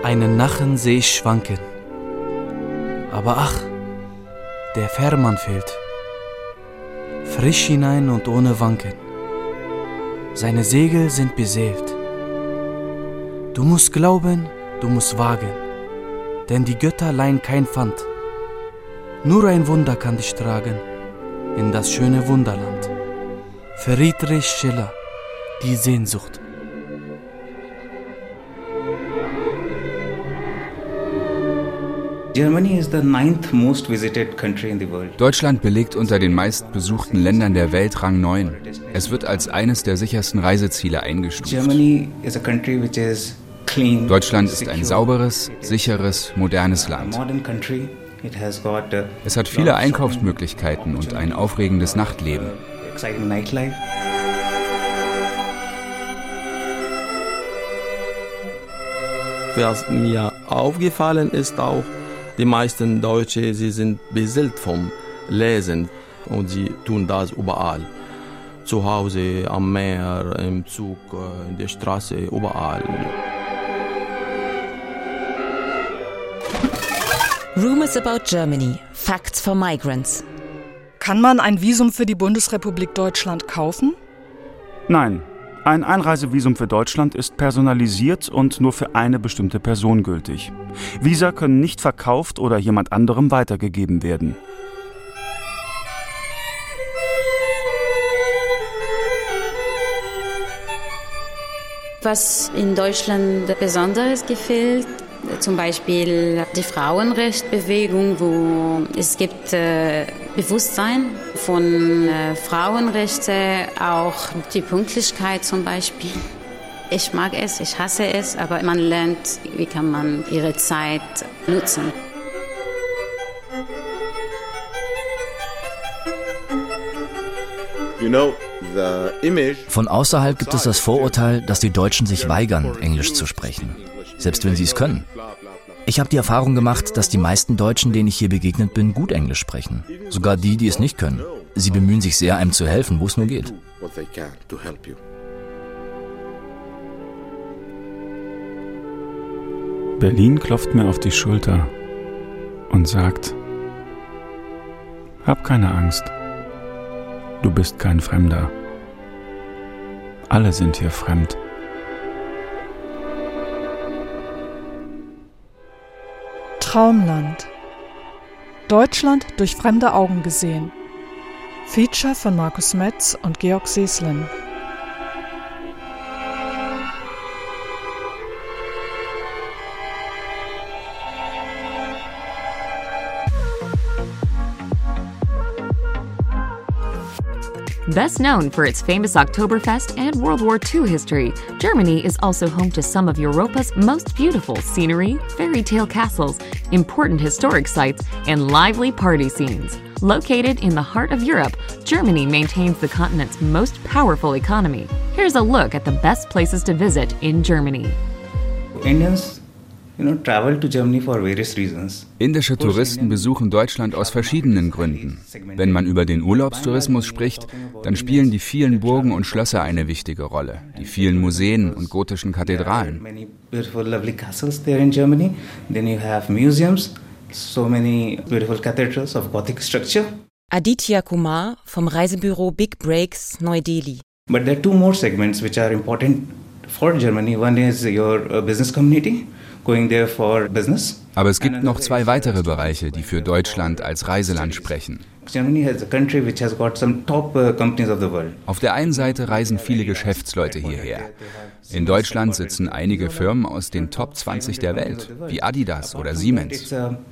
Einen Nachen seh ich schwanken. Aber ach, der Fährmann fehlt. Frisch hinein und ohne Wanken. Seine Segel sind beseelt. Du musst glauben, du musst wagen, denn die Götter leihen kein Pfand. Nur ein Wunder kann dich tragen in das schöne Wunderland. Friedrich Schiller, die Sehnsucht. Deutschland belegt unter den meistbesuchten Ländern der Welt Rang 9. Es wird als eines der sichersten Reiseziele eingestuft. Deutschland ist ein sauberes, sicheres, modernes Land. Es hat viele Einkaufsmöglichkeiten und ein aufregendes Nachtleben. Was mir aufgefallen ist auch, die meisten Deutsche, sie sind beseelt vom Lesen und sie tun das überall. Zu Hause, am Meer, im Zug, in der Straße, überall. Rumors about Germany. Facts for migrants. Kann man ein Visum für die Bundesrepublik Deutschland kaufen? Nein. Ein Einreisevisum für Deutschland ist personalisiert und nur für eine bestimmte Person gültig. Visa können nicht verkauft oder jemand anderem weitergegeben werden. Was in Deutschland Besonderes gefällt, zum Beispiel die Frauenrechtsbewegung, wo es gibt Bewusstsein von Frauenrechten, auch die Pünktlichkeit zum Beispiel. Ich mag es, ich hasse es, aber man lernt, wie kann man ihre Zeit nutzen. Von außerhalb gibt es das Vorurteil, dass die Deutschen sich weigern, Englisch zu sprechen, selbst wenn sie es können. Ich habe die Erfahrung gemacht, dass die meisten Deutschen, denen ich hier begegnet bin, gut Englisch sprechen. Sogar die, die es nicht können. Sie bemühen sich sehr, einem zu helfen, wo es nur geht. Berlin klopft mir auf die Schulter und sagt: Hab keine Angst. Du bist kein Fremder. Alle sind hier fremd. Traumland. Deutschland durch fremde Augen gesehen. Feature von Markus Metz und Georg Seslin. Best known for its famous Oktoberfest and World War II history, Germany is also home to some of Europa's most beautiful scenery, fairy tale castles, important historic sites, and lively party scenes. Located in the heart of Europe, Germany maintains the continent's most powerful economy. Here's a look at the best places to visit in Germany. Indische Touristen besuchen Deutschland aus verschiedenen Gründen. Wenn man über den Urlaubstourismus spricht, dann spielen die vielen Burgen und Schlösser eine wichtige Rolle, die vielen Museen und gotischen Kathedralen. Aditya Kumar vom Reisebüro Big Breaks, Neu-Delhi. But there are two more segments which are important for Germany. One is your business community. Aber es gibt noch zwei weitere Bereiche, die für Deutschland als Reiseland sprechen. Auf der einen Seite reisen viele Geschäftsleute hierher. In Deutschland sitzen einige Firmen aus den Top 20 der Welt, wie Adidas oder Siemens.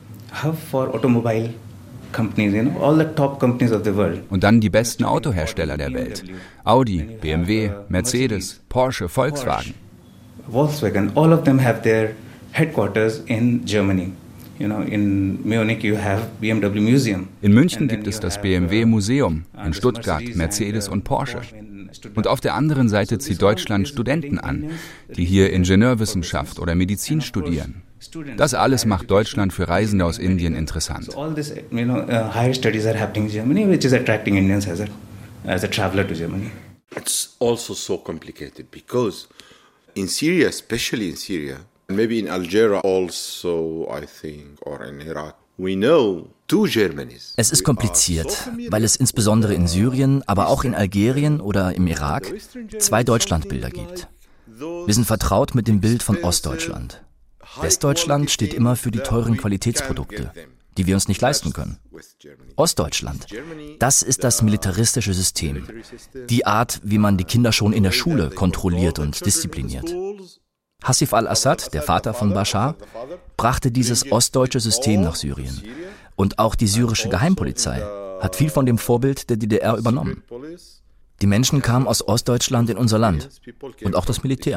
Und dann die besten Autohersteller der Welt. Audi, BMW, Mercedes, Porsche, Volkswagen. All of them have their headquarters in Germany. In Munich you have BMW Museum. In München gibt es das BMW Museum, in Stuttgart Mercedes und Porsche. Und auf der anderen Seite zieht Deutschland Studenten an, die hier Ingenieurwissenschaft oder Medizin studieren. Das alles macht Deutschland für Reisende aus Indien interessant. So all this, higher studies are happening in Germany, which is attracting Indians as a traveler to Germany. It's also so complicated because in Syria, especially in Syria, Maybe in Algeria also, I think, or in Iraq. We know two Germanys. Es ist kompliziert, weil es insbesondere in Syrien, aber auch in Algerien oder im Irak 2 Deutschlandbilder gibt. Wir sind vertraut mit dem Bild von Ostdeutschland. Westdeutschland steht immer für die teuren Qualitätsprodukte, die wir uns nicht leisten können. Ostdeutschland, das ist das militaristische System. Die Art, wie man die Kinder schon in der Schule kontrolliert und diszipliniert. Hassif al-Assad, der Vater von Bashar, brachte dieses ostdeutsche System nach Syrien. Und auch die syrische Geheimpolizei hat viel von dem Vorbild der DDR übernommen. Die Menschen kamen aus Ostdeutschland in unser Land. Und auch das Militär.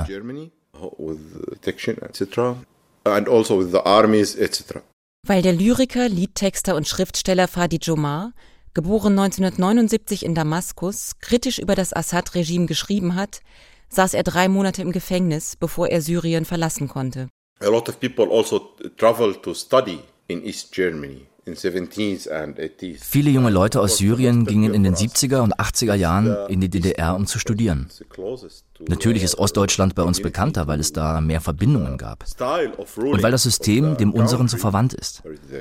Weil der Lyriker, Liedtexter und Schriftsteller Fadi Jomar, geboren 1979 in Damaskus, kritisch über das Assad-Regime geschrieben hat, saß er 3 Monate im Gefängnis, bevor er Syrien verlassen konnte. A lot of people also traveled to study in East Germany in 70s and 80s. Viele junge Leute aus Syrien gingen in den 70er und 80er Jahren in die DDR, um zu studieren. Natürlich ist Ostdeutschland bei uns bekannter, weil es da mehr Verbindungen gab. Und weil das System dem unseren so verwandt ist.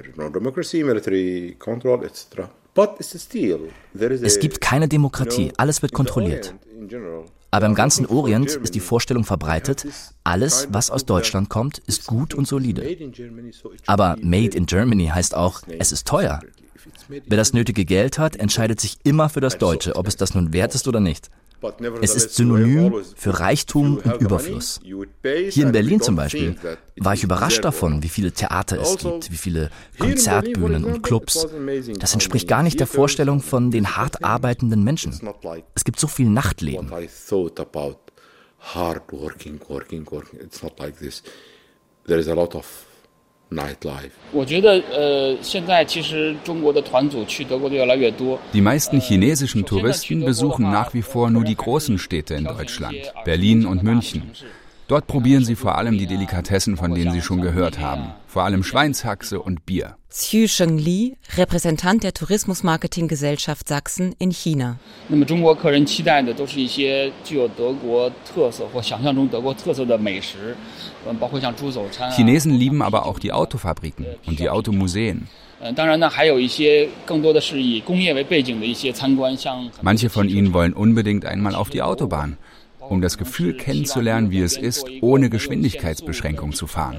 Es gibt keine Demokratie, alles wird kontrolliert. Aber im ganzen Orient ist die Vorstellung verbreitet, alles, was aus Deutschland kommt, ist gut und solide. Aber Made in Germany heißt auch, es ist teuer. Wer das nötige Geld hat, entscheidet sich immer für das Deutsche, ob es das nun wert ist oder nicht. Es ist synonym für Reichtum und Überfluss. Hier in Berlin zum Beispiel war ich überrascht davon, wie viele Theater es gibt, wie viele Konzertbühnen und Clubs. Das entspricht gar nicht der Vorstellung von den hart arbeitenden Menschen. Es gibt so viel Nachtleben. Nightlife. Die meisten chinesischen Touristen besuchen nach wie vor nur die großen Städte in Deutschland, Berlin und München. Dort probieren sie vor allem die Delikatessen, von denen sie schon gehört haben, vor allem Schweinshaxe und Bier. Xu Shengli, Repräsentant der Tourismusmarketinggesellschaft Sachsen in China. Chinesen lieben aber auch die Autofabriken und die Automuseen. Manche von ihnen wollen unbedingt einmal auf die Autobahn, um das Gefühl kennenzulernen, wie es ist, ohne Geschwindigkeitsbeschränkung zu fahren.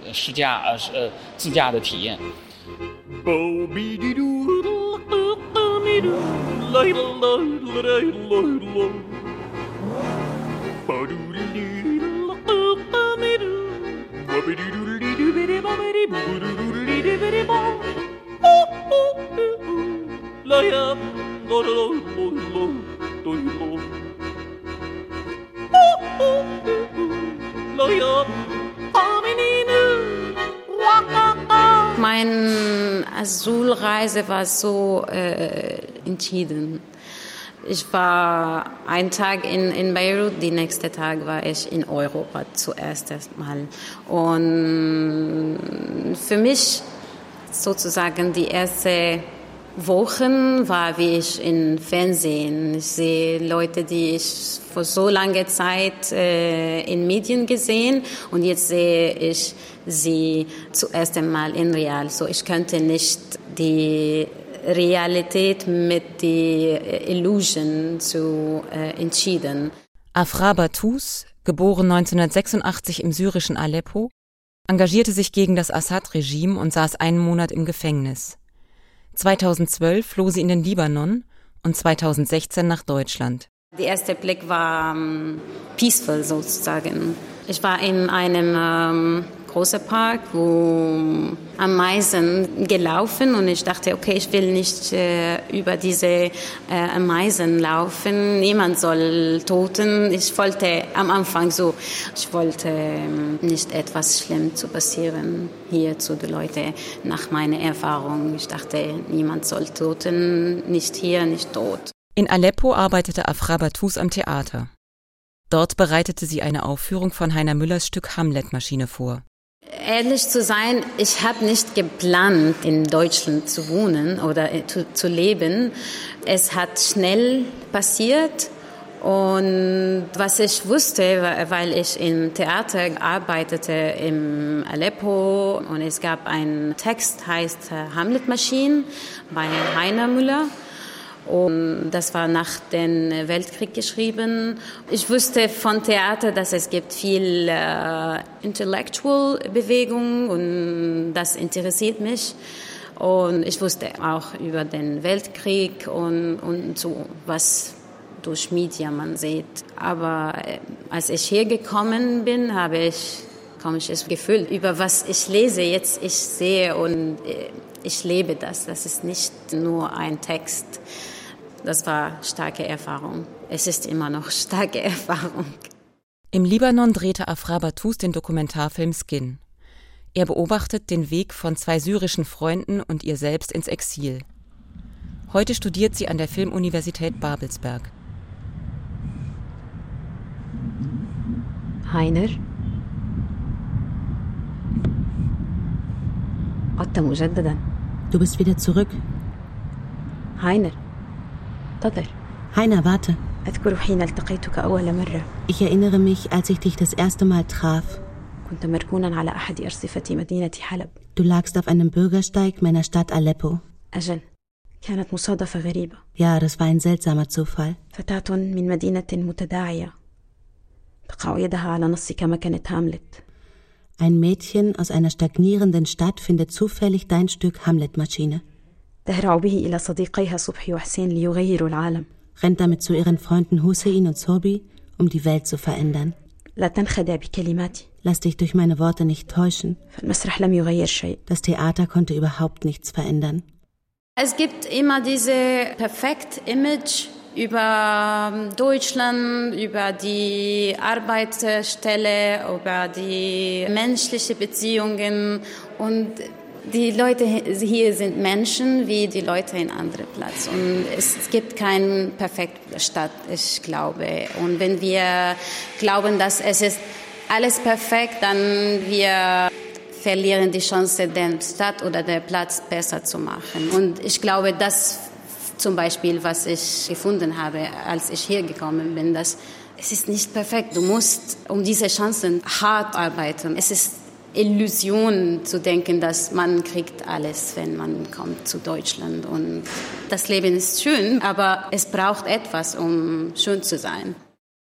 Meine Asylreise war so entschieden. Ich war einen Tag in Beirut, den nächsten Tag war ich in Europa zuerst Mal. Und für mich sozusagen die erste Wochen war wie ich im Fernsehen. Ich sehe Leute, die ich vor so langer Zeit in Medien gesehen und jetzt sehe ich sie zuerst einmal in real. So ich könnte nicht die Realität mit der Illusion zu entschieden. Afra Batous, geboren 1986 im syrischen Aleppo, engagierte sich gegen das Assad-Regime und saß einen Monat im Gefängnis. 2012 floh sie in den Libanon und 2016 nach Deutschland. Der erste Blick war peaceful sozusagen. Ich war in einem großen Park, wo Ameisen gelaufen und ich dachte, okay, ich will nicht über diese Ameisen laufen. Niemand soll toten. Ich wollte am Anfang so, ich wollte nicht etwas Schlimmes zu passieren hier zu den Leuten nach meiner Erfahrung. Ich dachte, niemand soll toten, nicht hier, nicht tot. In Aleppo arbeitete Afra Batous am Theater. Dort bereitete sie eine Aufführung von Heiner Müllers Stück Hamlet-Maschine vor. Ehrlich zu sein, ich habe nicht geplant, in Deutschland zu wohnen oder zu leben. Es hat schnell passiert Und was ich wusste, weil ich im Theater arbeitete in Aleppo und es gab einen Text, heißt Hamlet-Maschinen bei Heiner Müller. Und das war nach dem Weltkrieg geschrieben. Ich wusste von Theater, dass es gibt viel Intellectual-Bewegung und das interessiert mich. Und ich wusste auch über den Weltkrieg und so, was durch Media man sieht. Aber als ich hier gekommen bin, habe ich komisches Gefühl über was ich lese. Jetzt ich sehe und ich lebe das. Das ist nicht nur ein Text. Das war starke Erfahrung. Es ist immer noch starke Erfahrung. Im Libanon drehte Afra Batous den Dokumentarfilm Skin. Er beobachtet den Weg von 2 syrischen Freunden und ihr selbst ins Exil. Heute studiert sie an der Filmuniversität Babelsberg. Heiner. Du bist wieder zurück. Heiner. Heiner, warte. Ich erinnere mich, als ich dich das erste Mal traf. Du lagst auf einem Bürgersteig meiner Stadt Aleppo. Ja, das war ein seltsamer Zufall. Ein Mädchen aus einer stagnierenden Stadt findet zufällig dein Stück Hamlet-Maschine. Rennt damit zu ihren Freunden Hussein und Sobi, um die Welt zu verändern. Lass dich durch meine Worte nicht täuschen. Das Theater konnte überhaupt nichts verändern. Es gibt immer diese perfekte Image über Deutschland, über die Arbeitsstelle, über die menschlichen Beziehungen. Und die Leute hier sind Menschen wie die Leute in anderen Platz. Und es gibt keine perfekte Stadt, ich glaube. Und wenn wir glauben, dass es ist alles perfekt, dann wir verlieren die Chance, die Stadt oder den Platz besser zu machen. Und ich glaube, das zum Beispiel, was ich gefunden habe, als ich hier gekommen bin, dass es ist nicht perfekt. Du musst um diese Chancen hart arbeiten. Es ist Illusion zu denken, dass man kriegt alles, wenn man kommt zu Deutschland. Und das Leben ist schön, aber es braucht etwas, um schön zu sein.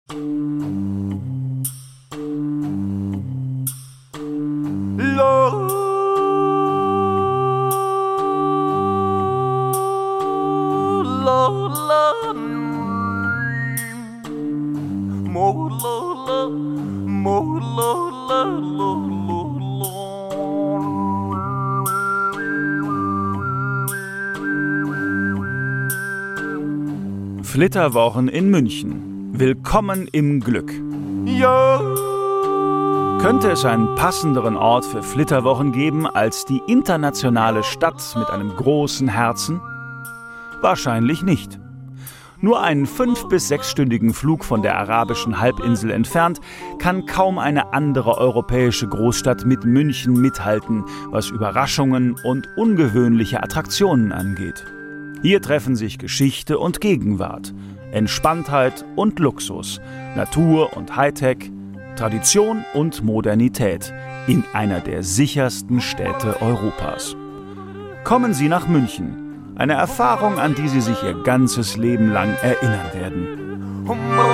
Flitterwochen in München. Willkommen im Glück. Ja. Könnte es einen passenderen Ort für Flitterwochen geben als die internationale Stadt mit einem großen Herzen? Wahrscheinlich nicht. Nur einen 5- bis 6-stündigen Flug von der arabischen Halbinsel entfernt, kann kaum eine andere europäische Großstadt mit München mithalten, was Überraschungen und ungewöhnliche Attraktionen angeht. Hier treffen sich Geschichte und Gegenwart, Entspanntheit und Luxus, Natur und Hightech, Tradition und Modernität in einer der sichersten Städte Europas. Kommen Sie nach München. Eine Erfahrung, an die Sie sich Ihr ganzes Leben lang erinnern werden.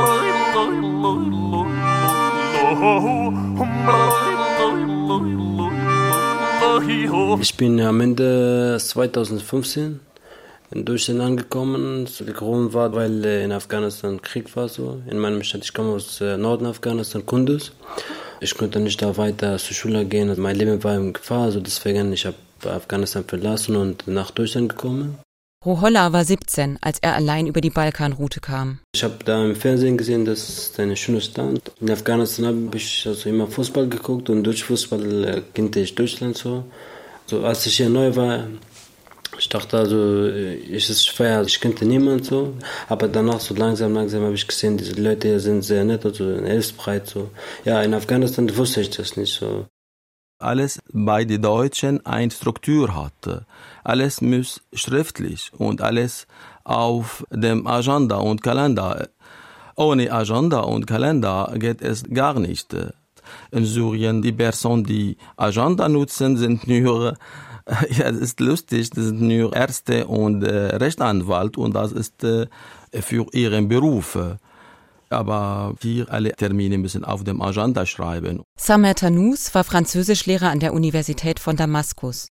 Ich bin am Ende 2015 in Deutschland angekommen. Der Grund war, weil in Afghanistan Krieg war. So. In meiner Stadt, ich komme aus Norden Afghanistan, Kunduz. Ich konnte nicht da weiter zur Schule gehen. Mein Leben war in Gefahr, also deswegen ich habe Afghanistan verlassen und nach Deutschland gekommen. Ruhollah war 17, als er allein über die Balkanroute kam. Ich habe da im Fernsehen gesehen, das ist ein schönes Land. In Afghanistan habe ich also immer Fußball geguckt und durch Fußball kannte ich Deutschland so. So als ich hier neu war, ich dachte also, es ist schwer, ich kannte niemanden so. Aber danach so langsam habe ich gesehen, diese Leute hier sind sehr nett, also hilfsbereit so. Ja, in Afghanistan wusste ich das nicht so. Alles bei den Deutschen eine Struktur hat. Alles muss schriftlich und alles auf dem Agenda und Kalender. Ohne Agenda und Kalender geht es gar nicht. In Syrien, die Personen, die Agenda nutzen, sind nur, ja, es ist lustig, das sind nur Ärzte und Rechtsanwalt und das ist für ihren Beruf. Aber hier alle Termine müssen auf dem Agenda schreiben. Samer Tanous war Französischlehrer an der Universität von Damaskus.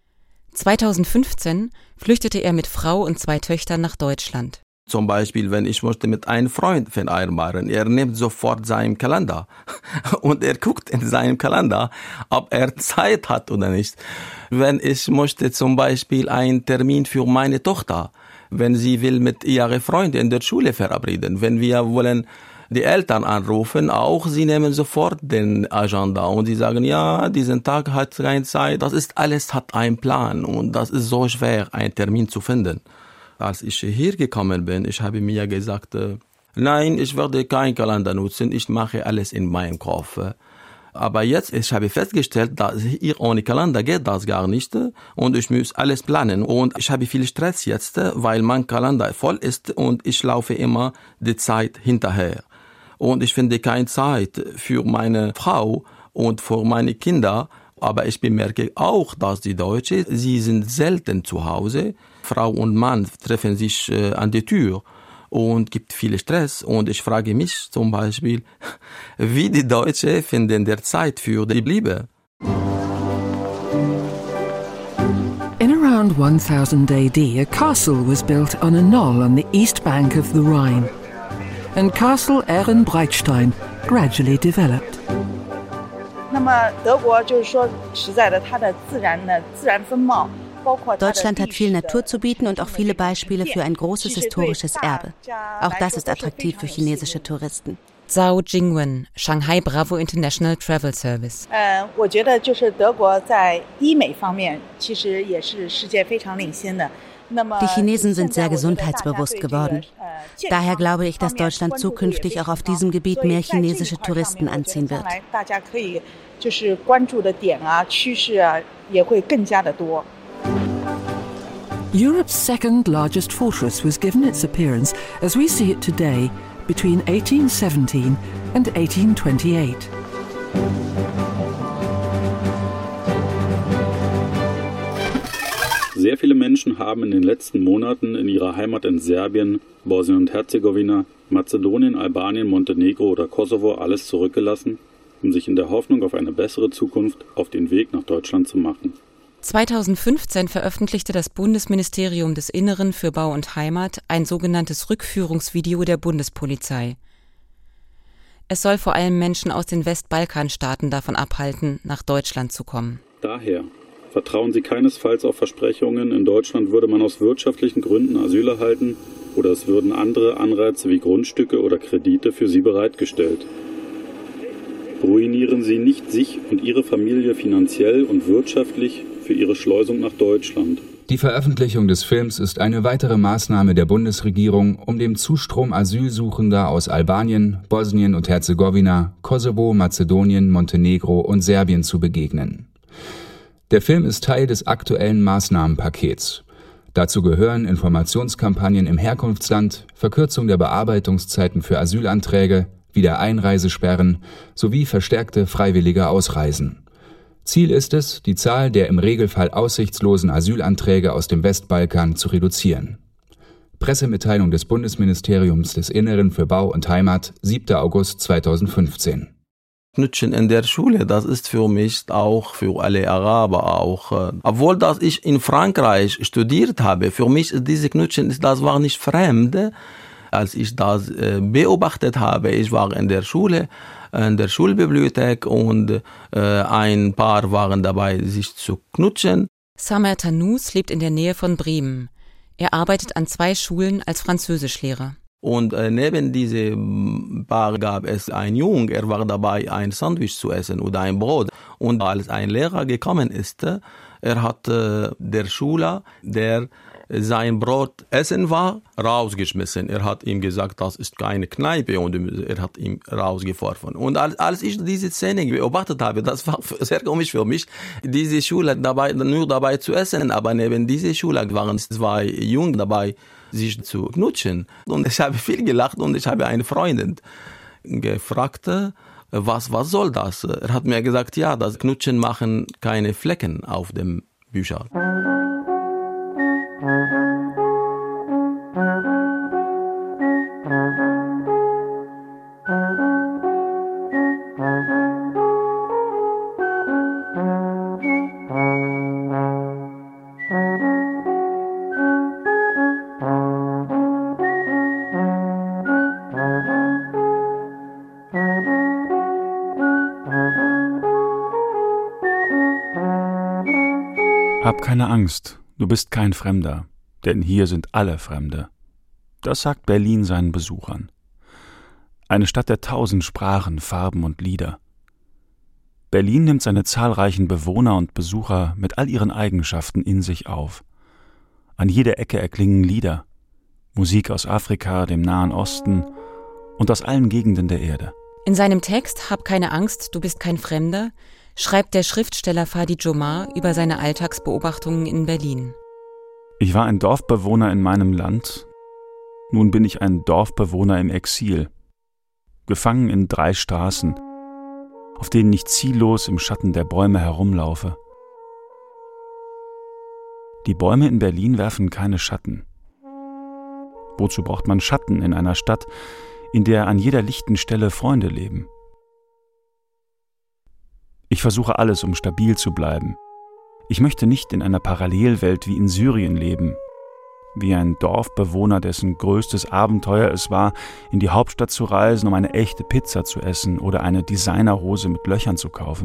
2015 flüchtete er mit Frau und 2 Töchtern nach Deutschland. Zum Beispiel, wenn ich möchte mit einem Freund vereinbaren, er nimmt sofort seinen Kalender und er guckt in seinem Kalender, ob er Zeit hat oder nicht. Wenn ich möchte zum Beispiel einen Termin für meine Tochter, wenn sie will mit ihrer Freundin in der Schule verabreden, wenn wir wollen die Eltern anrufen, auch sie nehmen sofort den Agenda und sie sagen, ja, diesen Tag hat keine Zeit. Das ist alles, hat einen Plan und das ist so schwer, einen Termin zu finden. Als ich hier gekommen bin, ich habe mir gesagt, nein, ich werde keinen Kalender nutzen, ich mache alles in meinem Kopf. Aber jetzt, ich habe festgestellt, dass hier ohne Kalender geht das gar nicht und ich muss alles planen und ich habe viel Stress jetzt, weil mein Kalender voll ist und ich laufe immer die Zeit hinterher. Und ich finde keine Zeit für meine Frau und für meine Kinder, aber ich bemerke auch, dass die Deutschen, sie sind selten zu Hause. Frau und Mann treffen sich an die Tür und gibt viel Stress. Und ich frage mich zum Beispiel, wie die Deutschen finden der Zeit für die Liebe. In around 1000 AD, a castle was built on a knoll on the east bank of the Rhine. And Castle Ehrenbreitstein gradually developed. Deutschland hat viel Natur zu bieten und auch viele Beispiele für ein großes historisches Erbe. Auch das ist attraktiv für chinesische Touristen. Zhao Jingwen, Shanghai Bravo International Travel Service. Die Chinesen sind sehr gesundheitsbewusst geworden. Daher glaube ich, dass Deutschland zukünftig auch auf diesem Gebiet mehr chinesische Touristen anziehen wird. Europe's second largest fortress was given its appearance as we see it today between 1817 and 1828. Sehr viele Menschen haben in den letzten Monaten in ihrer Heimat in Serbien, Bosnien und Herzegowina, Mazedonien, Albanien, Montenegro oder Kosovo alles zurückgelassen, um sich in der Hoffnung auf eine bessere Zukunft auf den Weg nach Deutschland zu machen. 2015 veröffentlichte das Bundesministerium des Inneren für Bau und Heimat ein sogenanntes Rückführungsvideo der Bundespolizei. Es soll vor allem Menschen aus den Westbalkanstaaten davon abhalten, nach Deutschland zu kommen. Daher vertrauen Sie keinesfalls auf Versprechungen, in Deutschland würde man aus wirtschaftlichen Gründen Asyl erhalten oder es würden andere Anreize wie Grundstücke oder Kredite für Sie bereitgestellt. Ruinieren Sie nicht sich und Ihre Familie finanziell und wirtschaftlich für Ihre Schleusung nach Deutschland. Die Veröffentlichung des Films ist eine weitere Maßnahme der Bundesregierung, um dem Zustrom Asylsuchender aus Albanien, Bosnien und Herzegowina, Kosovo, Mazedonien, Montenegro und Serbien zu begegnen. Der Film ist Teil des aktuellen Maßnahmenpakets. Dazu gehören Informationskampagnen im Herkunftsland, Verkürzung der Bearbeitungszeiten für Asylanträge, Wiedereinreisesperren sowie verstärkte freiwillige Ausreisen. Ziel ist es, die Zahl der im Regelfall aussichtslosen Asylanträge aus dem Westbalkan zu reduzieren. Pressemitteilung des Bundesministeriums des Inneren für Bau und Heimat, 7. August 2015. Knutschen in der Schule, das ist für mich auch, für alle Araber auch. Obwohl dass ich in Frankreich studiert habe, für mich ist diese Knutschen, das war nicht fremd. Als ich das beobachtet habe, ich war in der Schule, in der Schulbibliothek und ein Paar waren dabei, sich zu knutschen. Samer Tanous lebt in der Nähe von Bremen. Er arbeitet an 2 Schulen als Französischlehrer. Und neben diesem Paar gab es einen Jungen, er war dabei, ein Sandwich zu essen oder ein Brot. Und als ein Lehrer gekommen ist, er hat der Schüler, der sein Brot essen war, rausgeschmissen. Er hat ihm gesagt, das ist keine Kneipe und er hat ihn rausgeworfen. Und als ich diese Szene beobachtet habe, das war sehr komisch für mich, diese Schüler nur dabei zu essen, aber neben dieser Schüler waren 2 Jungen dabei, sich zu knutschen. Und ich habe viel gelacht und ich habe eine Freundin gefragt, was soll das? Er hat mir gesagt, ja, das Knutschen machen keine Flecken auf dem Bücher. Hab keine Angst, du bist kein Fremder, denn hier sind alle Fremde. Das sagt Berlin seinen Besuchern. Eine Stadt der 1000 Sprachen, Farben und Lieder. Berlin nimmt seine zahlreichen Bewohner und Besucher mit all ihren Eigenschaften in sich auf. An jeder Ecke erklingen Lieder, Musik aus Afrika, dem Nahen Osten und aus allen Gegenden der Erde. In seinem Text »Hab keine Angst, du bist kein Fremder« schreibt der Schriftsteller Fadi Jomar über seine Alltagsbeobachtungen in Berlin. Ich war ein Dorfbewohner in meinem Land, nun bin ich ein Dorfbewohner im Exil, gefangen in 3 Straßen, auf denen ich ziellos im Schatten der Bäume herumlaufe. Die Bäume in Berlin werfen keine Schatten. Wozu braucht man Schatten in einer Stadt, in der an jeder lichten Stelle Freunde leben? Ich versuche alles, um stabil zu bleiben. Ich möchte nicht in einer Parallelwelt wie in Syrien leben, wie ein Dorfbewohner, dessen größtes Abenteuer es war, in die Hauptstadt zu reisen, um eine echte Pizza zu essen oder eine Designerhose mit Löchern zu kaufen.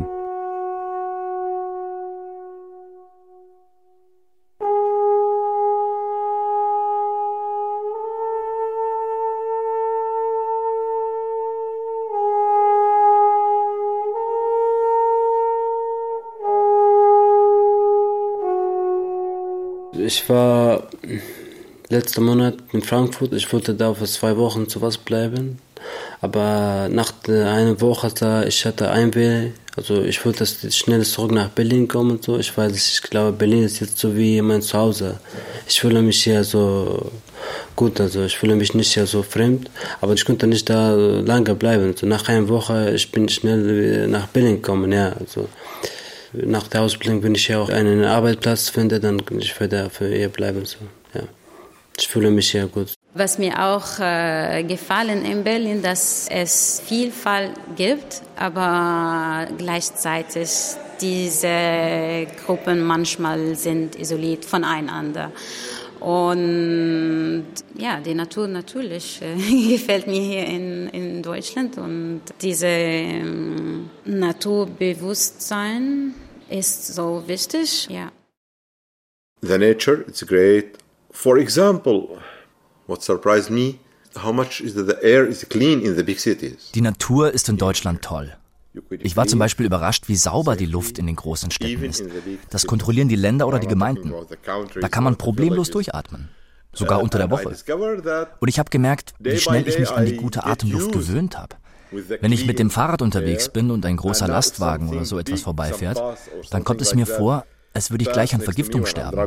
Ich war letzten Monat in Frankfurt. Ich wollte da für 2 Wochen zu was bleiben. Aber nach einer Woche ich hatte Heimweh. Also ich wollte schnell zurück nach Berlin kommen und so. Ich glaube, Berlin ist jetzt so wie mein Zuhause. Ich fühle mich hier so gut, also ich fühle mich nicht hier so fremd. Aber ich konnte nicht da lange bleiben. Also nach einer Woche ich bin schnell nach Berlin gekommen, ja. Also nach der Ausbildung, wenn ich hier auch einen Arbeitsplatz finde, dann kann ich für hier bleiben. So. Ja. Ich fühle mich hier gut. Was mir auch gefallen in Berlin, dass es Vielfalt gibt, aber gleichzeitig diese Gruppen manchmal sind isoliert voneinander. Und ja, die Natur natürlich gefällt mir hier in Deutschland und diese Naturbewusstsein ist so wichtig, ja. The nature, it's great. For example, what surprised me, how much is the air is clean in the big cities. Die Natur ist in Deutschland toll. Ich war zum Beispiel überrascht, wie sauber die Luft in den großen Städten ist. Das kontrollieren die Länder oder die Gemeinden. Da kann man problemlos durchatmen, sogar unter der Woche. Und ich habe gemerkt, wie schnell ich mich an die gute Atemluft gewöhnt habe. Wenn ich mit dem Fahrrad unterwegs bin und ein großer Lastwagen oder so etwas vorbeifährt, dann kommt es mir vor, als würde ich gleich an Vergiftung sterben.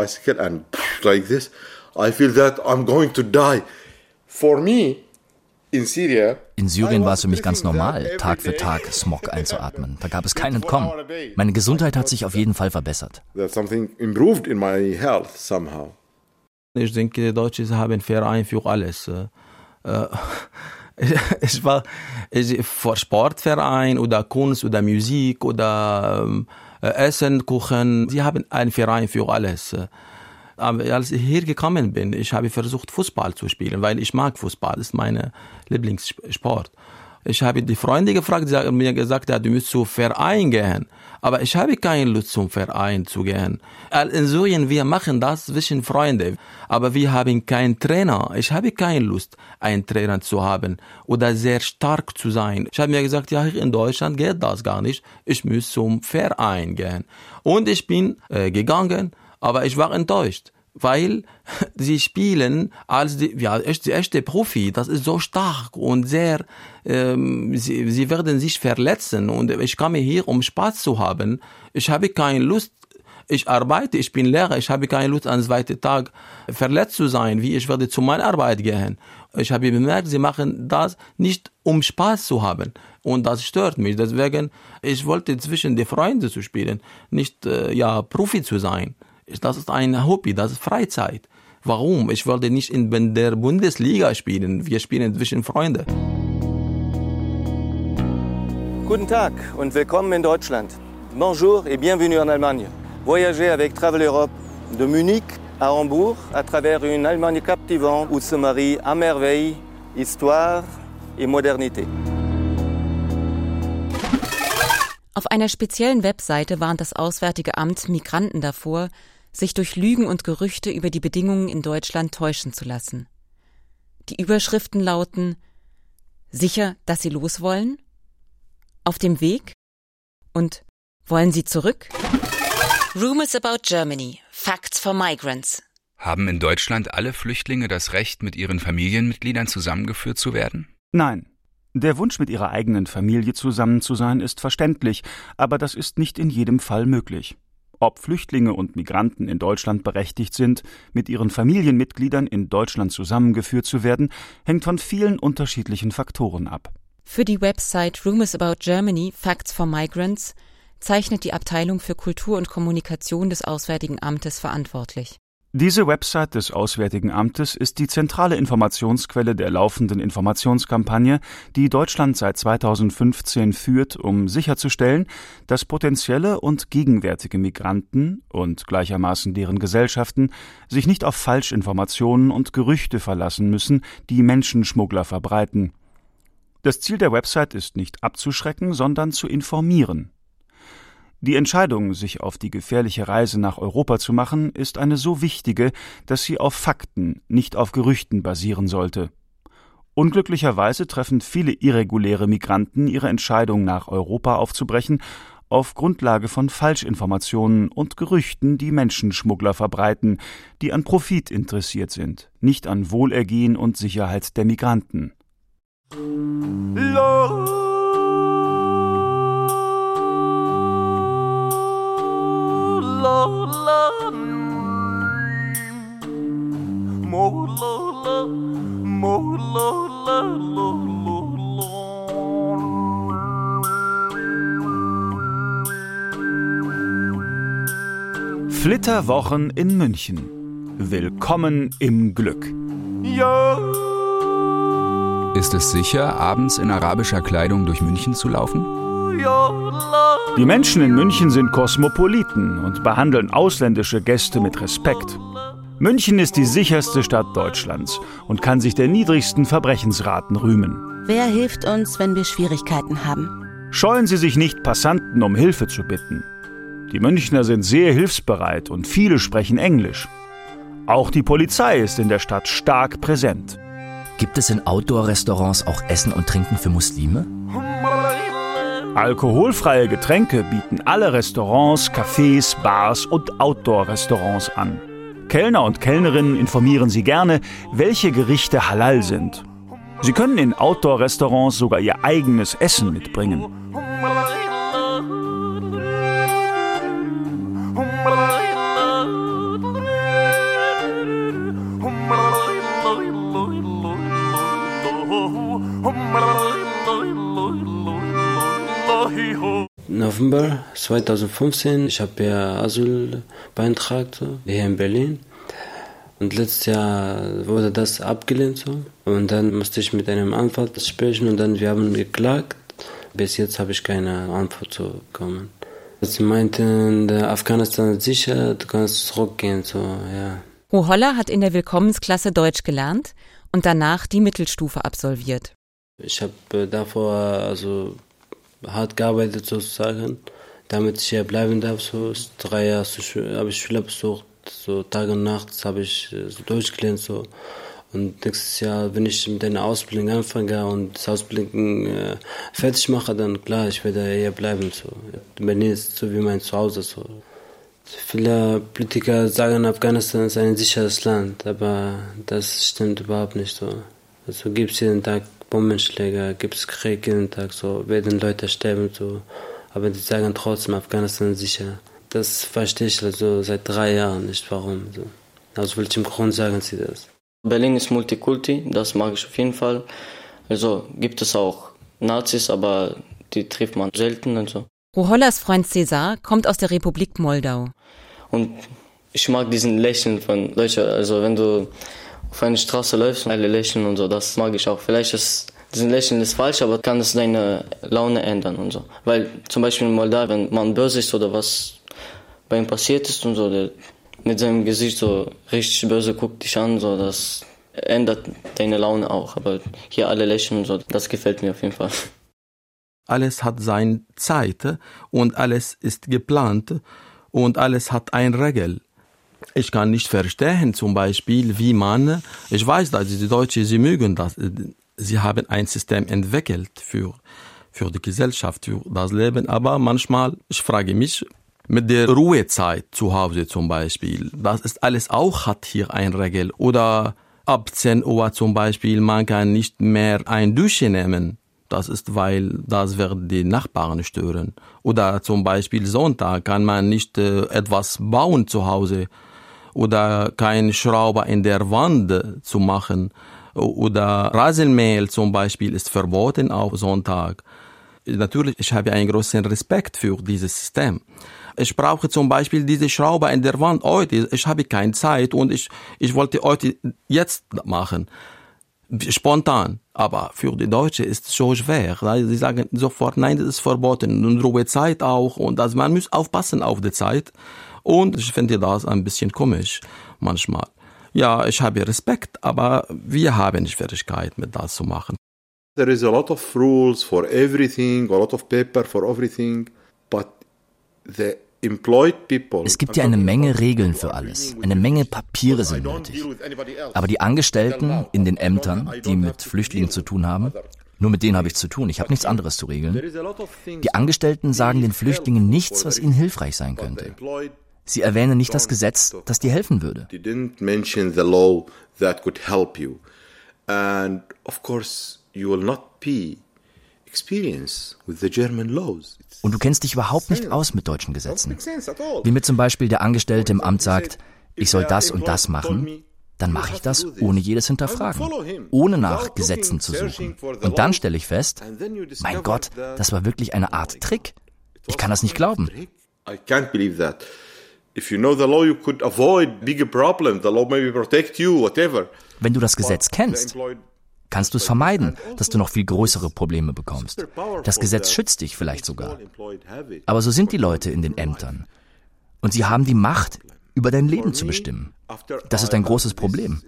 In Syrien war es für mich ganz normal, Tag für Tag Smog einzuatmen. Da gab es kein Entkommen. Meine Gesundheit hat sich auf jeden Fall verbessert. Ich denke, die Deutschen haben Verein für alles. Ich war für Sportverein oder Kunst oder Musik oder Essen, Kuchen. Sie haben einen Verein für alles. Aber als ich hier gekommen bin, ich habe versucht, Fußball zu spielen, weil ich mag Fußball, das ist mein Lieblingssport. Ich habe die Freunde gefragt, sie haben mir gesagt, ja, du musst zum Verein gehen. Aber ich habe keine Lust, zum Verein zu gehen. In Syrien, wir machen das zwischen Freunden. Aber wir haben keinen Trainer. Ich habe keine Lust, einen Trainer zu haben oder sehr stark zu sein. Ich habe mir gesagt, ja, hier in Deutschland geht das gar nicht. Ich muss zum Verein gehen. Und ich bin gegangen, aber ich war enttäuscht. Weil sie spielen als die echte Profi, das ist so stark und sehr, sie werden sich verletzen und ich komme hier, um Spaß zu haben. Ich habe keine Lust, Ich arbeite, ich bin Lehrer, ich habe keine Lust, am zweiten Tag verletzt zu sein, wie ich werde zu meiner Arbeit gehen. Ich habe bemerkt, sie machen das nicht, um Spaß zu haben. Und das stört mich. Deswegen, ich wollte zwischen die Freunde zu spielen, nicht Profi zu sein. Das ist ein Hobby, das ist Freizeit. Warum? Ich wollte nicht in der Bundesliga spielen. Wir spielen zwischen Freunden. Guten Tag und willkommen in Deutschland. Bonjour et bienvenue en Allemagne. Voyagez avec Travel Europe de Munich à Hambourg à travers une Allemagne captivante où se marient à merveille Histoire et Modernité. Auf einer speziellen Webseite warnt das Auswärtige Amt Migranten davor, sich durch Lügen und Gerüchte über die Bedingungen in Deutschland täuschen zu lassen. Die Überschriften lauten: Sicher, dass Sie los wollen? Auf dem Weg? Und wollen Sie zurück? Rumors about Germany. Facts for migrants. Haben in Deutschland alle Flüchtlinge das Recht, mit ihren Familienmitgliedern zusammengeführt zu werden? Nein. Der Wunsch, mit ihrer eigenen Familie zusammen zu sein, ist verständlich, aber das ist nicht in jedem Fall möglich. Ob Flüchtlinge und Migranten in Deutschland berechtigt sind, mit ihren Familienmitgliedern in Deutschland zusammengeführt zu werden, hängt von vielen unterschiedlichen Faktoren ab. Für die Website Rumors About Germany, Facts for Migrants zeichnet die Abteilung für Kultur und Kommunikation des Auswärtigen Amtes verantwortlich. Diese Website des Auswärtigen Amtes ist die zentrale Informationsquelle der laufenden Informationskampagne, die Deutschland seit 2015 führt, um sicherzustellen, dass potenzielle und gegenwärtige Migranten und gleichermaßen deren Gesellschaften sich nicht auf Falschinformationen und Gerüchte verlassen müssen, die Menschenschmuggler verbreiten. Das Ziel der Website ist nicht abzuschrecken, sondern zu informieren. Die Entscheidung, sich auf die gefährliche Reise nach Europa zu machen, ist eine so wichtige, dass sie auf Fakten, nicht auf Gerüchten basieren sollte. Unglücklicherweise treffen viele irreguläre Migranten ihre Entscheidung, nach Europa aufzubrechen, auf Grundlage von Falschinformationen und Gerüchten, die Menschenschmuggler verbreiten, die an Profit interessiert sind, nicht an Wohlergehen und Sicherheit der Migranten. Flitterwochen in München. Willkommen im Glück. Ist es sicher, abends in arabischer Kleidung durch München zu laufen? Die Menschen in München sind Kosmopoliten und behandeln ausländische Gäste mit Respekt. München ist die sicherste Stadt Deutschlands und kann sich der niedrigsten Verbrechensraten rühmen. Wer hilft uns, wenn wir Schwierigkeiten haben? Scheuen Sie sich nicht, Passanten um Hilfe zu bitten. Die Münchner sind sehr hilfsbereit und viele sprechen Englisch. Auch die Polizei ist in der Stadt stark präsent. Gibt es in Outdoor-Restaurants auch Essen und Trinken für Muslime? Alkoholfreie Getränke bieten alle Restaurants, Cafés, Bars und Outdoor-Restaurants an. Kellner und Kellnerinnen informieren Sie gerne, welche Gerichte halal sind. Sie können in Outdoor-Restaurants sogar ihr eigenes Essen mitbringen. November 2015, ich habe ja Asyl beantragt, so, hier in Berlin. Und letztes Jahr wurde das abgelehnt. So. Und dann musste ich mit einem Anwalt sprechen und dann wir haben geklagt. Bis jetzt habe ich keine Antwort bekommen. Sie meinten, Afghanistan ist sicher, du kannst zurückgehen. So, ja. Hoholla hat in der Willkommensklasse Deutsch gelernt und danach die Mittelstufe absolviert. Ich habe davor hart gearbeitet sozusagen, damit ich hier bleiben darf. So 3 Jahre habe ich Schule besucht, so Tag und Nacht habe ich so Deutsch gelernt. So. Und nächstes Jahr, wenn ich mit einer Ausbildung anfange und das Ausbildung fertig mache, dann klar, ich werde hier bleiben. So. Berlin ist so wie mein Zuhause. So. Viele Politiker sagen, Afghanistan ist ein sicheres Land, aber das stimmt überhaupt nicht so. Also gibt es jeden Tag Bombenschläge, gibt es Krieg jeden Tag, so werden Leute sterben, so. Aber die sagen trotzdem, Afghanistan ist sicher. Das verstehe ich also seit 3 Jahren nicht, warum. So. Aus welchem Grund sagen Sie das? Berlin ist Multikulti, das mag ich auf jeden Fall. Also gibt es auch Nazis, aber die trifft man selten und so. Ruhollas Freund Cesar kommt aus der Republik Moldau. Und ich mag diesen Lächeln von Deutschen. Also wenn du auf eine Straße läufst und alle lächeln und so, das mag ich auch. Vielleicht ist diesen Lächeln ist falsch, aber kann es deine Laune ändern und so. Weil zum Beispiel in Moldau, wenn man böse ist oder was bei ihm passiert ist und so, der mit seinem Gesicht so richtig böse guckt dich an, so, das ändert deine Laune auch. Aber hier alle lächeln und so, das gefällt mir auf jeden Fall. Alles hat seine Zeit und alles ist geplant und alles hat eine Regel. Ich kann nicht verstehen zum Beispiel, wie man, ich weiß, dass die Deutschen, sie mögen das, sie haben ein System entwickelt für die Gesellschaft, für das Leben, aber manchmal, ich frage mich, mit der Ruhezeit zu Hause zum Beispiel, das ist alles auch, hat hier eine Regel. Oder ab 10 Uhr zum Beispiel, man kann nicht mehr ein Dusche nehmen. Das ist, weil das wird die Nachbarn stören. Oder zum Beispiel Sonntag kann man nicht etwas bauen zu Hause. Oder kein Schrauber in der Wand zu machen. Oder Rasenmähen zum Beispiel ist verboten auf Sonntag. Natürlich, ich habe einen großen Respekt für dieses System. Ich brauche zum Beispiel diese Schrauber in der Wand heute. Ich habe keine Zeit und ich wollte heute jetzt machen. Spontan. Aber für die Deutschen ist es so schwer. Sie sagen sofort, nein, das ist verboten. Und Ruhezeit auch. Und also man muss aufpassen auf die Zeit. Und ich finde das ein bisschen komisch manchmal. Ja, ich habe Respekt, aber wir haben Schwierigkeit mit das zu machen. There is a lot of rules for everything, a lot of paper for everything, but the employed people. Es gibt ja eine Menge Regeln für alles. Eine Menge Papiere sind nötig. Aber die Angestellten in den Ämtern, die mit Flüchtlingen zu tun haben, nur mit denen habe ich zu tun, ich habe nichts anderes zu regeln. Die Angestellten sagen den Flüchtlingen nichts, was ihnen hilfreich sein könnte. Sie erwähnen nicht das Gesetz, das dir helfen würde. They didn't mention the law that could help you. And of course, you will not be experienced with the German laws. Und du kennst dich überhaupt nicht aus mit deutschen Gesetzen. Wie mir zum Beispiel der Angestellte im Amt sagt, ich soll das und das machen, dann mache ich das ohne jedes Hinterfragen, ohne nach Gesetzen zu suchen. Und dann stelle ich fest, mein Gott, das war wirklich eine Art Trick. Ich kann das nicht glauben. I can't believe that. If you know the law, you could avoid bigger problems. The law maybe protect you, whatever. Wenn du das Gesetz kennst, kannst du es vermeiden, dass du noch viel größere Probleme bekommst. Das Gesetz schützt dich vielleicht sogar. Aber so sind die Leute in den Ämtern. Und sie haben die Macht, über dein Leben zu bestimmen. Das ist ein großes Problem.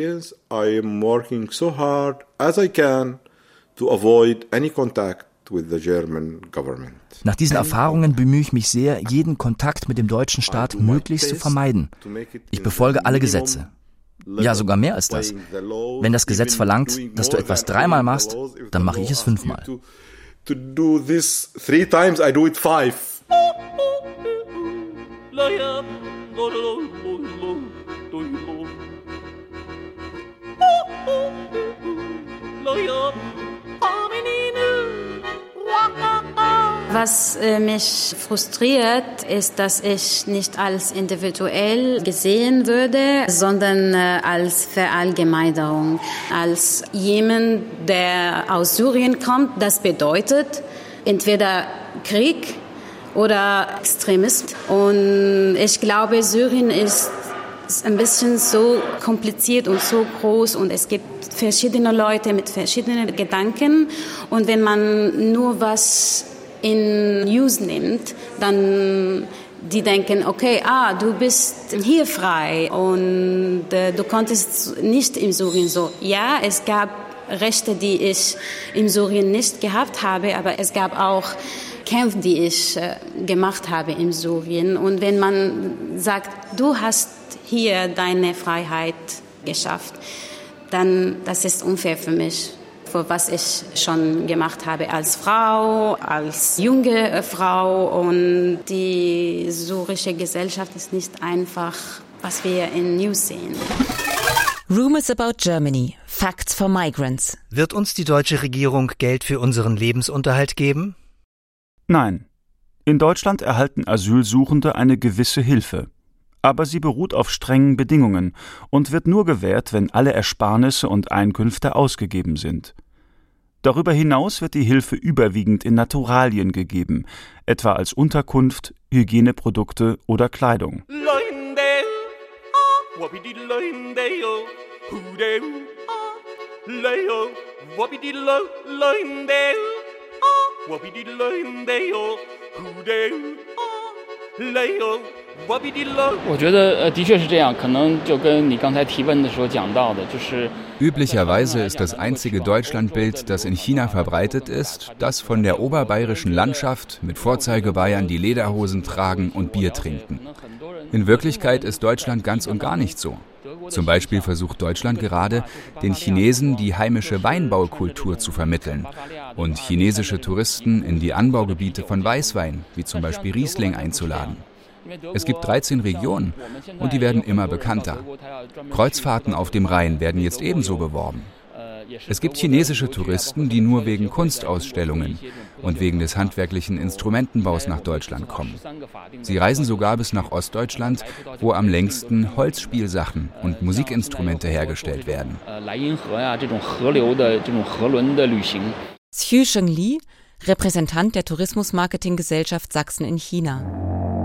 I am working so hard as I can to avoid any contact with the German government. Nach diesen Erfahrungen bemühe ich mich sehr, jeden Kontakt mit dem deutschen Staat möglichst zu vermeiden. Ich befolge alle Gesetze. Ja, sogar mehr als das. Wenn das Gesetz verlangt, dass du etwas 3-mal machst, dann mache ich es 5-mal. To do this 3 times, I do it 5. Was mich frustriert, ist, dass ich nicht als individuell gesehen würde, sondern als Verallgemeinerung. Als jemand, der aus Syrien kommt, das bedeutet entweder Krieg oder Extremist. Und ich glaube, Syrien ist ein bisschen so kompliziert und so groß und es gibt verschiedene Leute mit verschiedenen Gedanken. Und wenn man nur was in News nimmt, dann die denken, okay, du bist hier frei und du konntest nicht in Syrien so. Ja, es gab Rechte, die ich in Syrien nicht gehabt habe, aber es gab auch Kämpfe, die ich gemacht habe in Syrien. Und wenn man sagt, du hast hier deine Freiheit geschafft, dann das ist unfair für mich. Für was ich schon gemacht habe als Frau, als junge Frau. Und die syrische Gesellschaft ist nicht einfach, was wir in News sehen. Rumors about Germany. Facts for Migrants. Wird uns die deutsche Regierung Geld für unseren Lebensunterhalt geben? Nein. In Deutschland erhalten Asylsuchende eine gewisse Hilfe. Aber sie beruht auf strengen Bedingungen und wird nur gewährt, wenn alle Ersparnisse und Einkünfte ausgegeben sind. Darüber hinaus wird die Hilfe überwiegend in Naturalien gegeben, etwa als Unterkunft, Hygieneprodukte oder Kleidung. Üblicherweise ist das einzige Deutschlandbild, das in China verbreitet ist, das von der oberbayerischen Landschaft mit Vorzeigebayern, die Lederhosen tragen und Bier trinken. In Wirklichkeit ist Deutschland ganz und gar nicht so. Zum Beispiel versucht Deutschland gerade, den Chinesen die heimische Weinbaukultur zu vermitteln und chinesische Touristen in die Anbaugebiete von Weißwein, wie zum Beispiel Riesling, einzuladen. Es gibt 13 Regionen und die werden immer bekannter. Kreuzfahrten auf dem Rhein werden jetzt ebenso beworben. Es gibt chinesische Touristen, die nur wegen Kunstausstellungen und wegen des handwerklichen Instrumentenbaus nach Deutschland kommen. Sie reisen sogar bis nach Ostdeutschland, wo am längsten Holzspielsachen und Musikinstrumente hergestellt werden. Xu Shengli, Repräsentant der Tourismusmarketinggesellschaft Sachsen in China.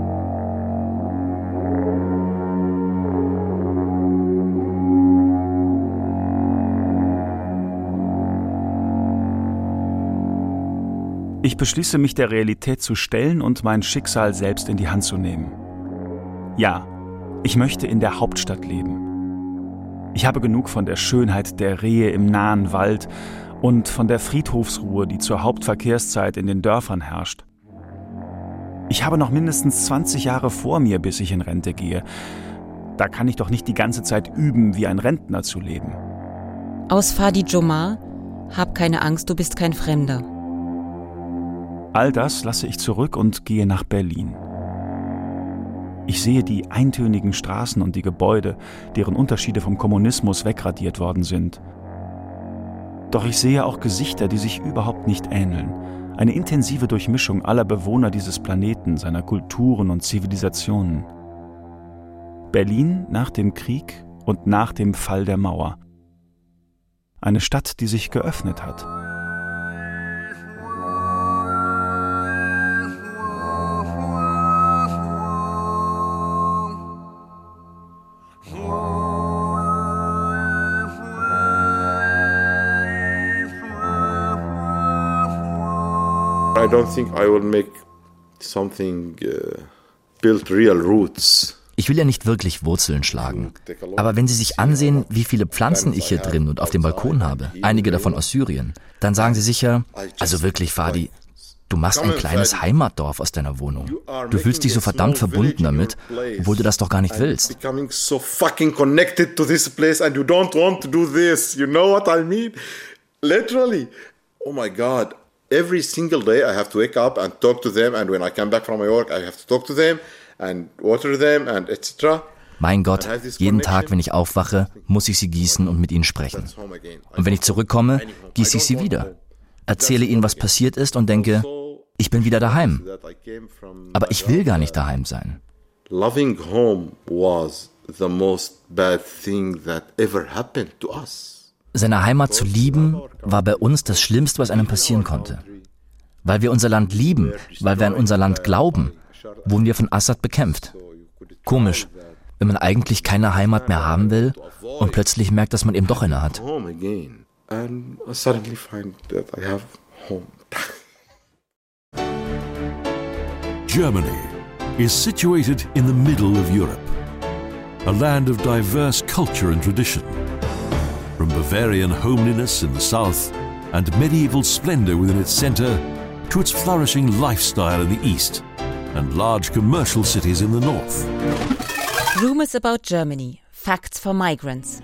Ich beschließe mich der Realität zu stellen und mein Schicksal selbst in die Hand zu nehmen. Ja, ich möchte in der Hauptstadt leben. Ich habe genug von der Schönheit der Rehe im nahen Wald und von der Friedhofsruhe, die zur Hauptverkehrszeit in den Dörfern herrscht. Ich habe noch mindestens 20 Jahre vor mir, bis ich in Rente gehe. Da kann ich doch nicht die ganze Zeit üben, wie ein Rentner zu leben. Aus Fadi Jomar, hab keine Angst, du bist kein Fremder. All das lasse ich zurück und gehe nach Berlin. Ich sehe die eintönigen Straßen und die Gebäude, deren Unterschiede vom Kommunismus wegradiert worden sind. Doch ich sehe auch Gesichter, die sich überhaupt nicht ähneln. Eine intensive Durchmischung aller Bewohner dieses Planeten, seiner Kulturen und Zivilisationen. Berlin nach dem Krieg und nach dem Fall der Mauer. Eine Stadt, die sich geöffnet hat. I don't think I will make something build real roots. Ich will ja nicht wirklich Wurzeln schlagen. Aber wenn Sie sich ansehen, wie viele Pflanzen ich hier drin und auf dem Balkon habe, einige davon aus Syrien, dann sagen Sie sicher, also wirklich, Fadi, du machst ein kleines Heimatdorf aus deiner Wohnung. Du fühlst dich so verdammt verbunden damit, obwohl du das doch gar nicht willst. Becoming so fucking connected to this place and you don't want to do this. You know what I mean? Literally. Oh my God. Every single day I have to wake up and talk to them, and when I come back from my work I have to talk to them and water them and etc. Mein Gott, jeden Tag, wenn ich aufwache, muss ich sie gießen und mit ihnen sprechen. Und wenn ich zurückkomme, gieße ich sie wieder. Erzähle ihnen, was passiert ist und denke, ich bin wieder daheim. Aber ich will gar nicht daheim sein. Loving home was the most bad thing that ever happened to us. Seine Heimat zu lieben, war bei uns das Schlimmste, was einem passieren konnte. Weil wir unser Land lieben, weil wir an unser Land glauben, wurden wir von Assad bekämpft. Komisch, wenn man eigentlich keine Heimat mehr haben will und plötzlich merkt, dass man eben doch eine hat. Germany is situated in the middle of Europe, a land of diverse culture and tradition. From Bavarian homeliness in the south and medieval splendor within its center to its flourishing lifestyle in the east and large commercial cities in the north. Rumors about Germany, facts for migrants.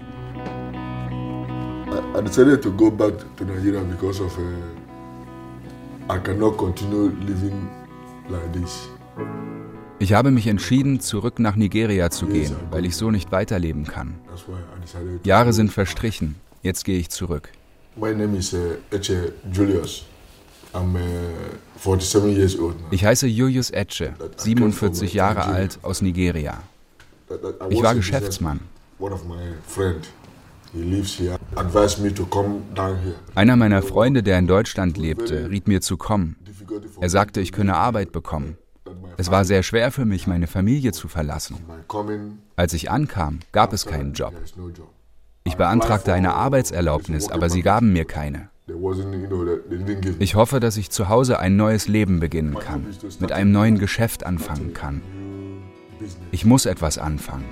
I decided to go back to Nigeria because of I cannot continue living like this. Ich habe mich entschieden, zurück nach Nigeria zu gehen, weil ich so nicht weiterleben kann. Jahre sind verstrichen, jetzt gehe ich zurück. My name is Eche Julius. Ich heiße Julius Etche, 47 Jahre alt, aus Nigeria. Ich war Geschäftsmann. Einer meiner Freunde, der in Deutschland lebte, riet mir zu kommen. Er sagte, ich könne Arbeit bekommen. Es war sehr schwer für mich, meine Familie zu verlassen. Als ich ankam, gab es keinen Job. Ich beantragte eine Arbeitserlaubnis, aber sie gaben mir keine. Ich hoffe, dass ich zu Hause ein neues Leben beginnen kann, mit einem neuen Geschäft anfangen kann. Ich muss etwas anfangen.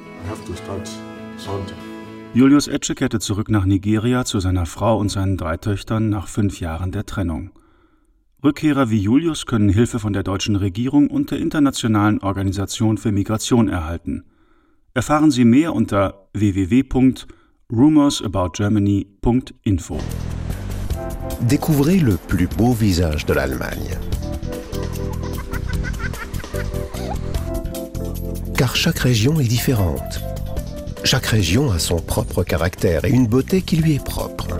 Julius Etche kehrte zurück nach Nigeria zu seiner Frau und seinen 3 Töchtern nach 5 Jahren der Trennung. Rückkehrer wie Julius können Hilfe von der deutschen Regierung und der Internationalen Organisation für Migration erhalten. Erfahren Sie mehr unter www.rumorsaboutgermany.info. Découvrez le plus beau visage de l'Allemagne. Car chaque région est différente. Chaque région a son propre caractère et une beauté qui lui est propre.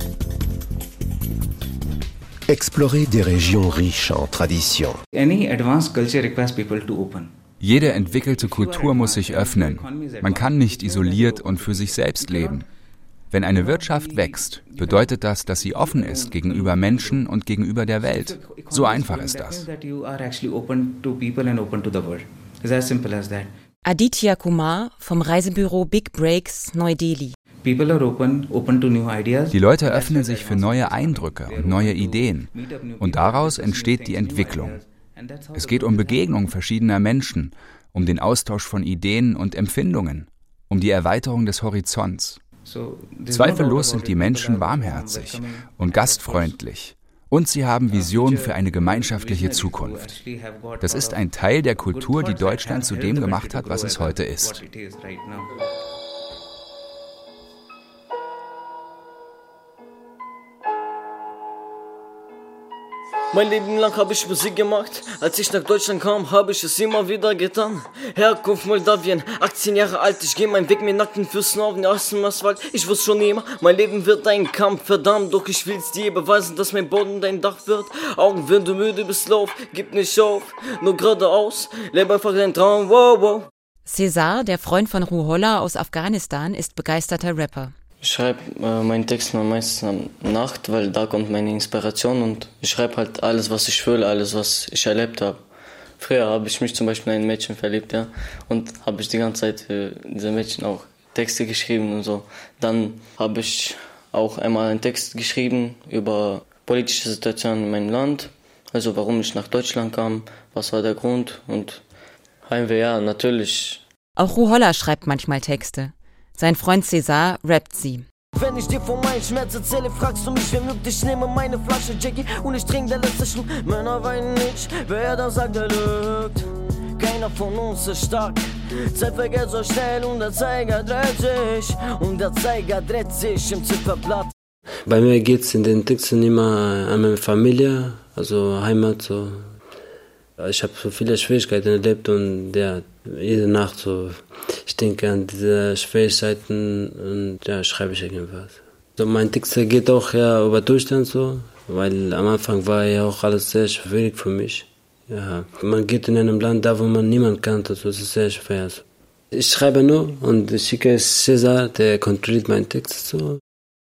Explorez des régions riches en traditions. Any advanced culture requires people to open. Jede entwickelte Kultur muss sich öffnen. Man kann nicht isoliert und für sich selbst leben. Wenn eine Wirtschaft wächst, bedeutet das, dass sie offen ist gegenüber Menschen und gegenüber der Welt. So einfach ist das. Aditya Kumar vom Reisebüro Big Breaks, Neu-Delhi. Die Leute öffnen sich für neue Eindrücke und neue Ideen. Und daraus entsteht die Entwicklung. Es geht um Begegnung verschiedener Menschen, um den Austausch von Ideen und Empfindungen, um die Erweiterung des Horizonts. Zweifellos sind die Menschen warmherzig und gastfreundlich. Und sie haben Visionen für eine gemeinschaftliche Zukunft. Das ist ein Teil der Kultur, die Deutschland zu dem gemacht hat, was es heute ist. Mein Leben lang habe ich Musik gemacht. Als ich nach Deutschland kam, habe ich es immer wieder getan. Herkunft Moldawien, 18 Jahre alt. Ich gehe meinen Weg mit nackten Füßen auf den ersten Asphalt. Ich wusste schon immer, mein Leben wird ein Kampf, verdammt. Doch ich will's dir beweisen, dass mein Boden dein Dach wird. Augen, wenn du müde bist, lauf, gib nicht auf. Nur geradeaus, lebe einfach deinen Traum, wow, wow. Cesar, der Freund von Ruhollah aus Afghanistan, ist begeisterter Rapper. Ich schreibe meinen Text meistens am Nacht, weil da kommt meine Inspiration und ich schreibe halt alles, was ich fühle, alles, was ich erlebt habe. Früher habe ich mich zum Beispiel in ein Mädchen verliebt, ja, und habe ich die ganze Zeit für diese Mädchen auch Texte geschrieben und so. Dann habe ich auch einmal einen Text geschrieben über politische Situationen in meinem Land, also warum ich nach Deutschland kam, was war der Grund und Heimweh, ja, natürlich. Auch Ruhollah schreibt manchmal Texte. Sein Freund Cesar rappt sie. Wenn ich dir von meinem Schmerz erzähle, fragst du mich, wer mögt, ich nehme meine Flasche Jackie und ich trinke der letzte Schluck. Männer weinen nicht, wer dann sagt, er lügt. Keiner von uns ist stark. Zeit vergeht so schnell und der Zeiger dreht sich. Und der Zeiger dreht sich im Zifferblatt. Bei mir geht es in den Texten immer an meine Familie, also Heimat. So. Ich habe so viele Schwierigkeiten erlebt und ja, jede Nacht so. Ich denke an diese Schwierigkeiten und ja, schreibe ich irgendwas. So, mein Text geht auch ja über Deutschland so, weil am Anfang war ja auch alles sehr schwierig für mich. Ja, man geht in einem Land da, wo man niemanden kennt, also es ist sehr schwer. Ich schreibe nur und ich schicke Cesar, der kontrolliert meinen Text so.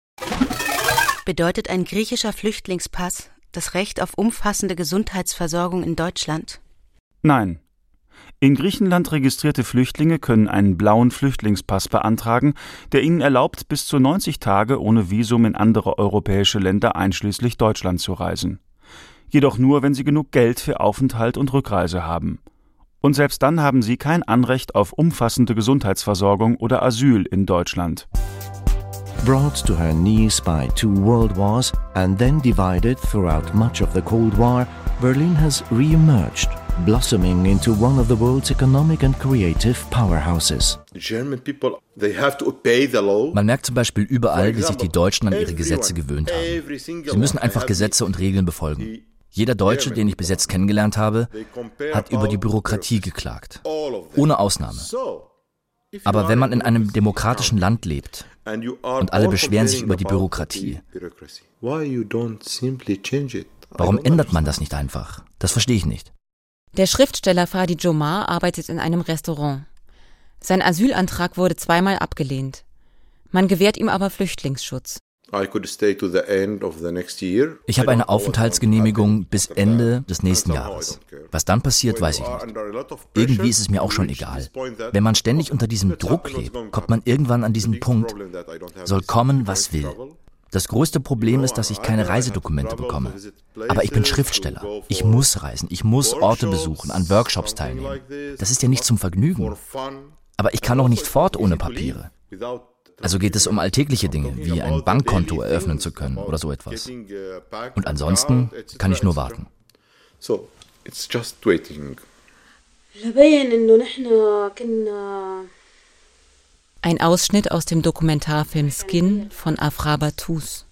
Bedeutet ein griechischer Flüchtlingspass das Recht auf umfassende Gesundheitsversorgung in Deutschland? Nein. In Griechenland registrierte Flüchtlinge können einen blauen Flüchtlingspass beantragen, der ihnen erlaubt, bis zu 90 Tage ohne Visum in andere europäische Länder einschließlich Deutschland zu reisen. Jedoch nur, wenn sie genug Geld für Aufenthalt und Rückreise haben. Und selbst dann haben sie kein Anrecht auf umfassende Gesundheitsversorgung oder Asyl in Deutschland. Brought to her knees by 2 world wars and then divided throughout much of the Cold War, Berlin has re-emerged, blossoming into one of the world's economic and creative powerhouses. Man merkt zum Beispiel überall, wie sich die Deutschen an ihre Gesetze gewöhnt haben. Sie müssen einfach Gesetze und Regeln befolgen. Jeder Deutsche, den ich bis jetzt kennengelernt habe, hat über die Bürokratie geklagt. Ohne Ausnahme. Aber wenn man in einem demokratischen Land lebt und alle beschweren sich über die Bürokratie, Warum ändert man das nicht einfach? Das verstehe ich nicht. Der Schriftsteller Fadi Jomar arbeitet in einem Restaurant. Sein Asylantrag wurde 2-mal abgelehnt. Man gewährt ihm aber Flüchtlingsschutz. Ich habe eine Aufenthaltsgenehmigung bis Ende des nächsten Jahres. Was dann passiert, weiß ich nicht. Irgendwie ist es mir auch schon egal. Wenn man ständig unter diesem Druck lebt, kommt man irgendwann an diesen Punkt. Soll kommen, was will. Das größte Problem ist, dass ich keine Reisedokumente bekomme. Aber ich bin Schriftsteller. Ich muss reisen, ich muss Orte besuchen, an Workshops teilnehmen. Das ist ja nicht zum Vergnügen. Aber ich kann auch nicht fort ohne Papiere. Also geht es um alltägliche Dinge, wie ein Bankkonto eröffnen zu können oder so etwas. Und ansonsten kann ich nur warten. So, it's just waiting. Ein Ausschnitt aus dem Dokumentarfilm Skin von Afra Batous.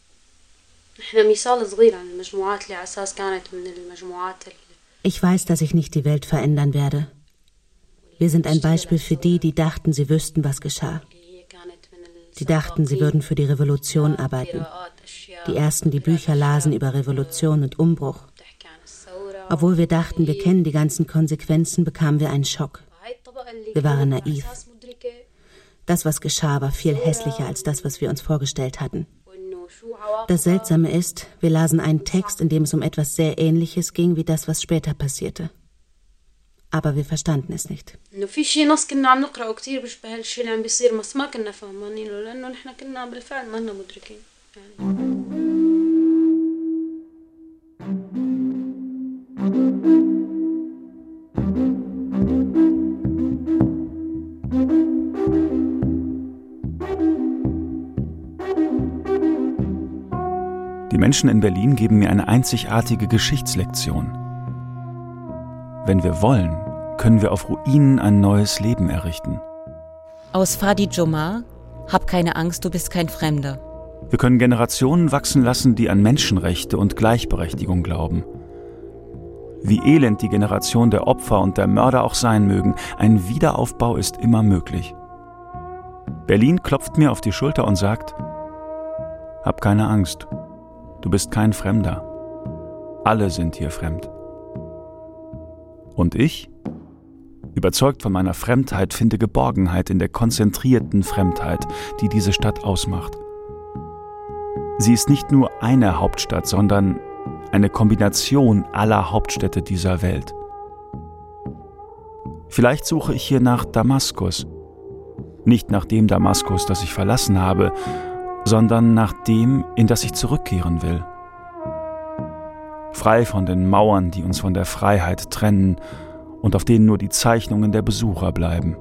Ich weiß, dass ich nicht die Welt verändern werde. Wir sind ein Beispiel für die dachten, sie wüssten, was geschah. Die dachten, sie würden für die Revolution arbeiten. Die Ersten, die Bücher lasen über Revolution und Umbruch. Obwohl wir dachten, wir kennen die ganzen Konsequenzen, bekamen wir einen Schock. Wir waren naiv. Das, was geschah, war viel hässlicher als das, was wir uns vorgestellt hatten. Das Seltsame ist, wir lasen einen Text, in dem es um etwas sehr Ähnliches ging, wie das, was später passierte. Aber wir verstanden es nicht. Die Menschen in Berlin geben mir eine einzigartige Geschichtslektion. Wenn wir wollen, können wir auf Ruinen ein neues Leben errichten. Aus Fadi Jomar, hab keine Angst, du bist kein Fremder. Wir können Generationen wachsen lassen, die an Menschenrechte und Gleichberechtigung glauben. Wie elend die Generation der Opfer und der Mörder auch sein mögen, ein Wiederaufbau ist immer möglich. Berlin klopft mir auf die Schulter und sagt: Hab keine Angst, du bist kein Fremder. Alle sind hier fremd. Und ich, überzeugt von meiner Fremdheit, finde Geborgenheit in der konzentrierten Fremdheit, die diese Stadt ausmacht. Sie ist nicht nur eine Hauptstadt, sondern eine Kombination aller Hauptstädte dieser Welt. Vielleicht suche ich hier nach Damaskus. Nicht nach dem Damaskus, das ich verlassen habe, sondern nach dem, in das ich zurückkehren will. Frei von den Mauern, die uns von der Freiheit trennen und auf denen nur die Zeichnungen der Besucher bleiben.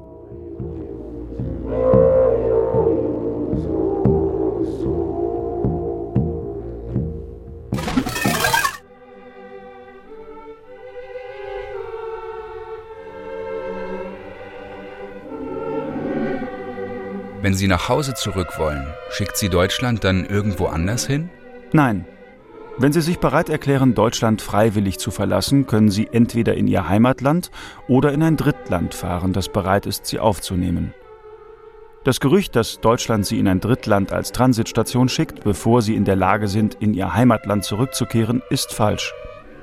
Wenn Sie nach Hause zurück wollen, schickt Sie Deutschland dann irgendwo anders hin? Nein. Wenn Sie sich bereit erklären, Deutschland freiwillig zu verlassen, können Sie entweder in Ihr Heimatland oder in ein Drittland fahren, das bereit ist, Sie aufzunehmen. Das Gerücht, dass Deutschland Sie in ein Drittland als Transitstation schickt, bevor Sie in der Lage sind, in Ihr Heimatland zurückzukehren, ist falsch.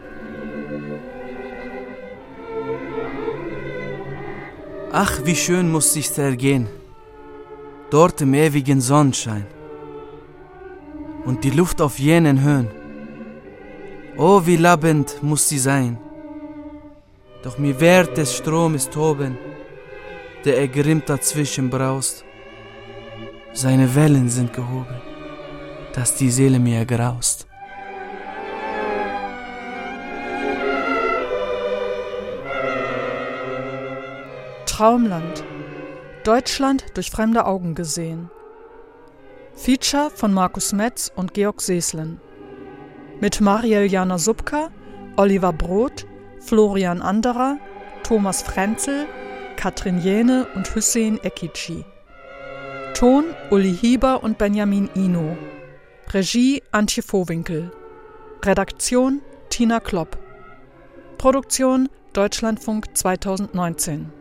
Ach, wie schön muss sich's ergehen. Dort im ewigen Sonnenschein. Und die Luft auf jenen Höhen. Oh, wie labbend muss sie sein. Doch mir wehrt des Stromes toben, der ergrimmt dazwischen braust. Seine Wellen sind gehoben, dass die Seele mir graust. Traumland. Deutschland durch fremde Augen gesehen. Feature von Markus Metz und Georg Seeslen. Mit Mariel Jana Subka, Oliver Brot, Florian Anderer, Thomas Frenzel, Katrin Jene und Hüseyin Ekici. Ton Uli Hieber und Benjamin Ino. Regie Antje Vohwinkel. Redaktion Tina Klopp. Produktion Deutschlandfunk 2019.